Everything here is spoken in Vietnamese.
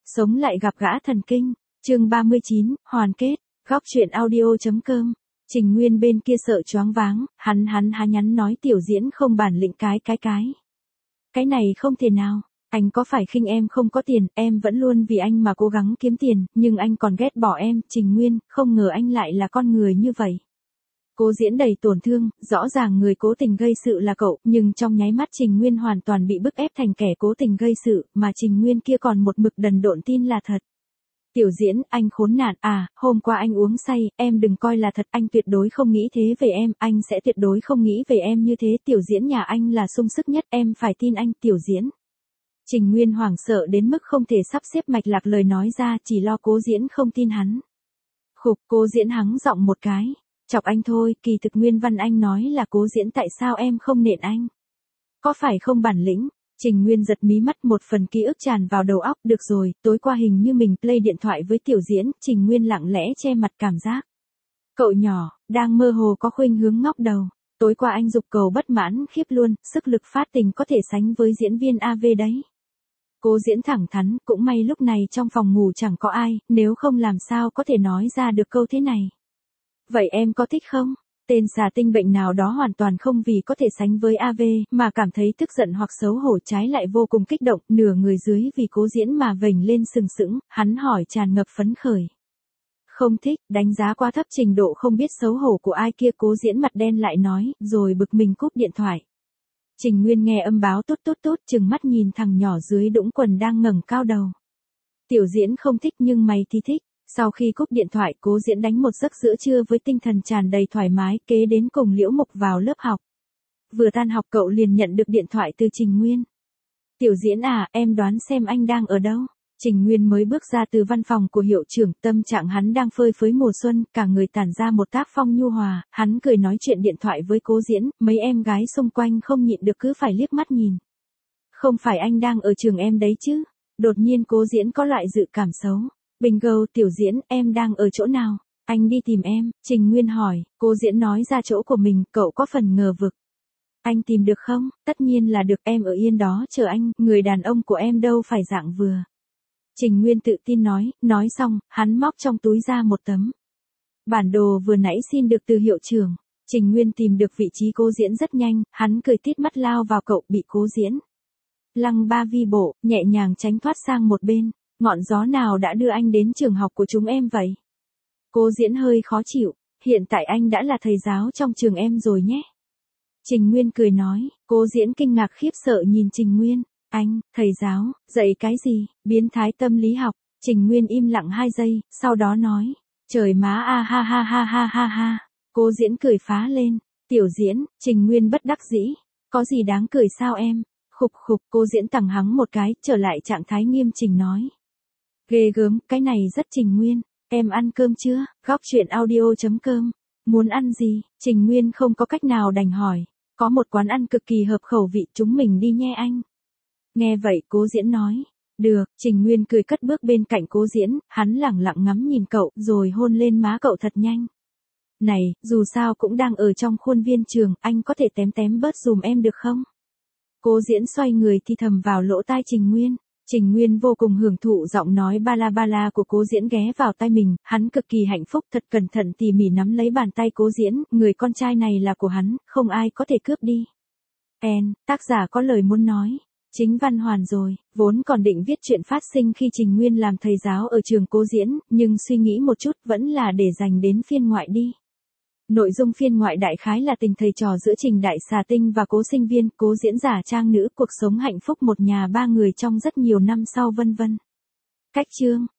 Sống lại gặp gã thần kinh, chương 39, hoàn kết, góc truyện audio.com. Trình Nguyên bên kia sợ choáng váng, hắn há nhắn nói Tiểu Diễn không bản lĩnh cái. Cái này không thể nào, anh có phải khinh em không có tiền, em vẫn luôn vì anh mà cố gắng kiếm tiền, nhưng anh còn ghét bỏ em, Trình Nguyên, không ngờ anh lại là con người như vậy. Cố Diễn đầy tổn thương, rõ ràng người cố tình gây sự là cậu, nhưng trong nháy mắt Trình Nguyên hoàn toàn bị bức ép thành kẻ cố tình gây sự, mà Trình Nguyên kia còn một mực đần độn tin là thật. Tiểu Diễn, anh khốn nạn à, hôm qua anh uống say, em đừng coi là thật, anh tuyệt đối không nghĩ thế về em, anh sẽ tuyệt đối không nghĩ về em như thế, Tiểu Diễn nhà anh là sung sức nhất, em phải tin anh, Tiểu Diễn. Trình Nguyên hoảng sợ đến mức không thể sắp xếp mạch lạc lời nói ra, chỉ lo Cố Diễn không tin hắn. Khục, Cố Diễn hắng giọng một cái. Chọc anh thôi, kỳ thực nguyên văn anh nói là Cố Diễn tại sao em không nện anh? Có phải không bản lĩnh? Trình Nguyên giật mí mắt, một phần ký ức tràn vào đầu óc, được rồi, tối qua hình như mình play điện thoại với Tiểu Diễn, Trình Nguyên lặng lẽ che mặt cảm giác. Cậu nhỏ, đang mơ hồ có khuynh hướng ngóc đầu. Tối qua anh giục cầu bất mãn khiếp luôn, sức lực phát tình có thể sánh với diễn viên AV đấy. Cố Diễn thẳng thắn, cũng may lúc này trong phòng ngủ chẳng có ai, nếu không làm sao có thể nói ra được câu thế này. Vậy em có thích không? Tên xà tinh bệnh nào đó hoàn toàn không vì có thể sánh với AV, mà cảm thấy tức giận hoặc xấu hổ, trái lại vô cùng kích động, nửa người dưới vì Cố Diễn mà vểnh lên sừng sững, hắn hỏi tràn ngập phấn khởi. Không thích, đánh giá quá thấp trình độ không biết xấu hổ của ai kia, Cố Diễn mặt đen lại nói, rồi bực mình cúp điện thoại. Trình Nguyên nghe âm báo tốt, chừng mắt nhìn thằng nhỏ dưới đũng quần đang ngẩng cao đầu. Tiểu Diễn không thích nhưng mày thì thích. Sau khi cúp điện thoại, Cố Diễn đánh một giấc giữa trưa với tinh thần tràn đầy thoải mái, kế đến cùng Liễu Mục vào lớp học. Vừa tan học cậu liền nhận được điện thoại từ Trình Nguyên. Tiểu Diễn à, em đoán xem anh đang ở đâu? Trình Nguyên mới bước ra từ văn phòng của hiệu trưởng, tâm trạng hắn đang phơi phới mùa xuân, cả người tản ra một tác phong nhu hòa, hắn cười nói chuyện điện thoại với Cố Diễn, mấy em gái xung quanh không nhịn được cứ phải liếc mắt nhìn. Không phải anh đang ở trường em đấy chứ? Đột nhiên Cố Diễn có loại dự cảm xấu. Bingo, Tiểu Diễn, em đang ở chỗ nào? Anh đi tìm em, Trình Nguyên hỏi, Cố Diễn nói ra chỗ của mình, cậu có phần ngờ vực. Anh tìm được không? Tất nhiên là được, em ở yên đó chờ anh, người đàn ông của em đâu phải dạng vừa. Trình Nguyên tự tin nói xong, hắn móc trong túi ra một tấm bản đồ vừa nãy xin được từ hiệu trưởng. Trình Nguyên tìm được vị trí Cố Diễn rất nhanh, hắn cười tít mắt lao vào cậu, bị Cố Diễn lăng ba vi bộ, nhẹ nhàng tránh thoát sang một bên. Ngọn gió nào đã đưa anh đến trường học của chúng em vậy? Cố Diễn hơi khó chịu, hiện tại anh đã là thầy giáo trong trường em rồi nhé. Trình Nguyên cười nói, Cố Diễn kinh ngạc khiếp sợ nhìn Trình Nguyên, anh, thầy giáo, dạy cái gì, biến thái tâm lý học. Trình Nguyên im lặng 2 giây, sau đó nói, trời má a ha. Cố Diễn cười phá lên, Tiểu Diễn, Trình Nguyên bất đắc dĩ, có gì đáng cười sao em? Khục, Cố Diễn tằng hắng một cái, trở lại trạng thái nghiêm chỉnh nói. Ghê gớm, cái này rất Trình Nguyên, em ăn cơm chưa? Góc truyện audio.com. Muốn ăn gì? Trình Nguyên không có cách nào đành hỏi. Có một quán ăn cực kỳ hợp khẩu vị, chúng mình đi nhé anh. Nghe vậy Cố Diễn nói. Được, Trình Nguyên cười cất bước bên cạnh Cố Diễn, hắn lẳng lặng ngắm nhìn cậu, rồi hôn lên má cậu thật nhanh. Này, dù sao cũng đang ở trong khuôn viên trường, anh có thể tém bớt dùm em được không? Cố Diễn xoay người thì thầm vào lỗ tai Trình Nguyên. Trình Nguyên vô cùng hưởng thụ giọng nói ba la của Cố Diễn ghé vào tai mình, hắn cực kỳ hạnh phúc, thật cẩn thận tỉ mỉ nắm lấy bàn tay Cố Diễn, người con trai này là của hắn, không ai có thể cướp đi. Tác giả có lời muốn nói. Chính văn hoàn rồi, vốn còn định viết chuyện phát sinh khi Trình Nguyên làm thầy giáo ở trường Cố Diễn, nhưng suy nghĩ một chút vẫn là để dành đến phiên ngoại đi. Nội dung phiên ngoại đại khái là tình thầy trò giữa Trình Đại Xà Tinh và Cố sinh viên, Cố Diễn giả trang nữ, cuộc sống hạnh phúc một nhà 3 người trong rất nhiều năm sau vân vân. Cách chương